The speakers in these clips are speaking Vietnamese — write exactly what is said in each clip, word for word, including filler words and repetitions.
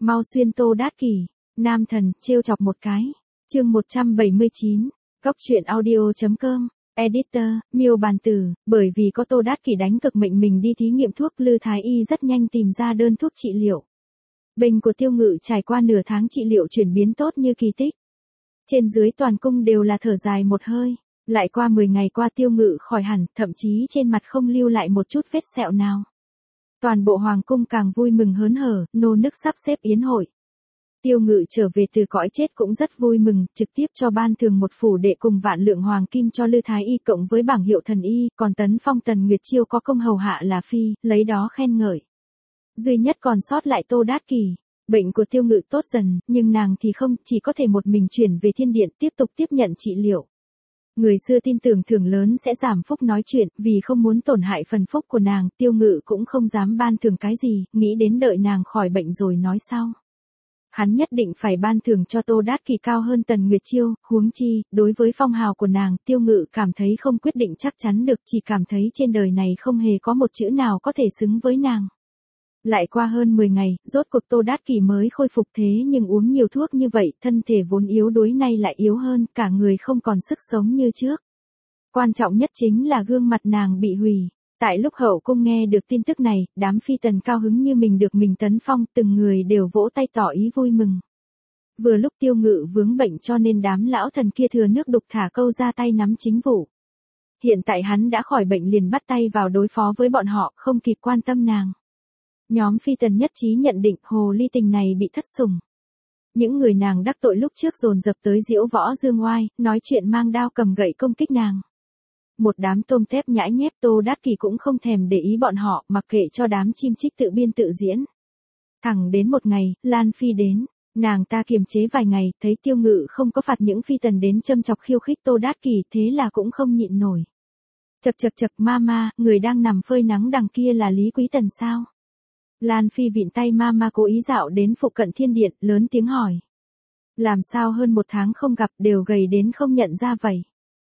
Mau xuyên Tô Đát Kỷ, nam thần, trêu chọc một cái. Chương một trăm bảy mươi chín, Góc truyện audio chấm com, Editor, Miêu Bàn Tử, bởi vì có Tô Đát Kỷ đánh cực mệnh mình đi thí nghiệm thuốc, Lư Thái Y rất nhanh tìm ra đơn thuốc trị liệu. Bệnh của Tiêu Ngự trải qua nửa tháng trị liệu chuyển biến tốt như kỳ tích. Trên dưới toàn cung đều là thở dài một hơi, lại qua mười ngày qua Tiêu Ngự khỏi hẳn, thậm chí trên mặt không lưu lại một chút vết sẹo nào. Toàn bộ hoàng cung càng vui mừng hớn hở, nô nức sắp xếp yến hội. Tiêu Ngự trở về từ cõi chết cũng rất vui mừng, trực tiếp cho ban thường một phủ đệ cùng vạn lượng hoàng kim cho Lư Thái Y cộng với bảng hiệu thần y, còn tấn phong Tần Nguyệt Chiêu có công hầu hạ là phi, lấy đó khen ngợi. Duy nhất còn sót lại Tô Đát Kỷ. Bệnh của Tiêu Ngự tốt dần, nhưng nàng thì không, chỉ có thể một mình chuyển về thiên điện tiếp tục tiếp nhận trị liệu. Người xưa tin tưởng thưởng lớn sẽ giảm phúc nói chuyện, vì không muốn tổn hại phần phúc của nàng, Tiêu Ngự cũng không dám ban thưởng cái gì, nghĩ đến đợi nàng khỏi bệnh rồi nói sau. Hắn nhất định phải ban thưởng cho Tô Đát Kỷ cao hơn Tần Nguyệt Chiêu, huống chi, đối với phong hào của nàng, Tiêu Ngự cảm thấy không quyết định chắc chắn được, chỉ cảm thấy trên đời này không hề có một chữ nào có thể xứng với nàng. Lại qua hơn mười ngày, rốt cuộc Tô Đát Kỷ mới khôi phục, thế nhưng uống nhiều thuốc như vậy, thân thể vốn yếu đuối nay lại yếu hơn, cả người không còn sức sống như trước. Quan trọng nhất chính là gương mặt nàng bị hủy. Tại lúc hậu cung nghe được tin tức này, đám phi tần cao hứng như mình được mình tấn phong, từng người đều vỗ tay tỏ ý vui mừng. Vừa lúc Tiêu Ngự vướng bệnh cho nên đám lão thần kia thừa nước đục thả câu ra tay nắm chính vụ. Hiện tại hắn đã khỏi bệnh liền bắt tay vào đối phó với bọn họ, không kịp quan tâm nàng. Nhóm phi tần nhất trí nhận định hồ ly tình này bị thất sủng. Những người nàng đắc tội lúc trước dồn dập tới diễu võ dương oai, nói chuyện mang đao cầm gậy công kích nàng. Một đám tôm tép nhãi nhép, Tô Đát Kỷ cũng không thèm để ý bọn họ, mặc kệ cho đám chim chích tự biên tự diễn. Thẳng đến một ngày, Lan Phi đến, nàng ta kiềm chế vài ngày, thấy Tiêu Ngự không có phạt những phi tần đến châm chọc khiêu khích Tô Đát Kỷ, thế là cũng không nhịn nổi. Chậc chậc chậc, mama, người đang nằm phơi nắng đằng kia là Lý Quý Tần sao? Lan Phi vịn tay mama cố ý dạo đến phụ cận thiên điện, lớn tiếng hỏi. Làm sao hơn một tháng không gặp đều gầy đến không nhận ra vậy?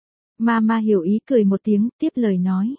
Mama hiểu ý cười một tiếng, tiếp lời nói.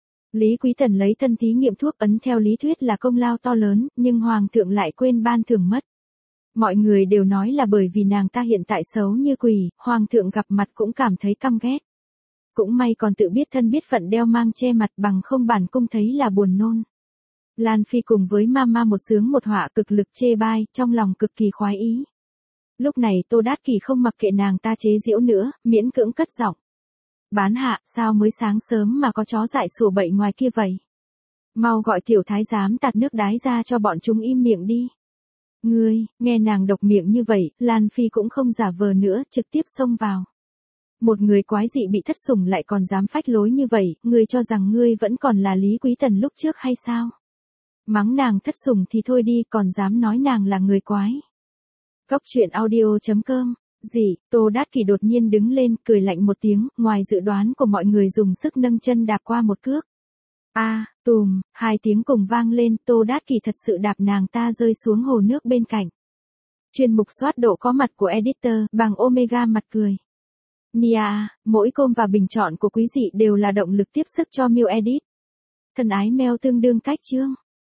Lý Quý Tần lấy thân thí nghiệm thuốc ấn theo lý thuyết là công lao to lớn, nhưng hoàng thượng lại quên ban thưởng mất. Mọi người đều nói là bởi vì nàng ta hiện tại xấu như quỷ, hoàng thượng gặp mặt cũng cảm thấy căm ghét. Cũng may còn tự biết thân biết phận đeo mang che mặt, bằng không bản cung thấy là buồn nôn. Lan Phi cùng với mama một sướng một họa cực lực chê bai, trong lòng cực kỳ khoái ý. Lúc này Tô Đát Kỷ không mặc kệ nàng ta chế giễu nữa, miễn cưỡng cất giọng. Bán hạ, sao mới sáng sớm mà có chó dại sủa bậy ngoài kia vậy? Mau gọi tiểu thái giám tạt nước đái ra cho bọn chúng im miệng đi. Ngươi, nghe nàng độc miệng như vậy, Lan Phi cũng không giả vờ nữa, trực tiếp xông vào. Một người quái dị bị thất sủng lại còn dám phách lối như vậy, ngươi cho rằng ngươi vẫn còn là Lý Quý Tần lúc trước hay sao? Mắng nàng thất sủng thì thôi đi, còn dám nói nàng là người quái. Góc truyện audio chấm com. Gì, Tô Đát Kỷ đột nhiên đứng lên, cười lạnh một tiếng, ngoài dự đoán của mọi người dùng sức nâng chân đạp qua một cước. A, à, tùm, hai tiếng cùng vang lên, Tô Đát Kỷ thật sự đạp nàng ta rơi xuống hồ nước bên cạnh. Chuyên mục soát độ có mặt của editor, bằng Omega mặt cười. Nia, mỗi com và bình chọn của quý dị đều là động lực tiếp sức cho Miu Edit. Thân ái mail tương đương cách chương.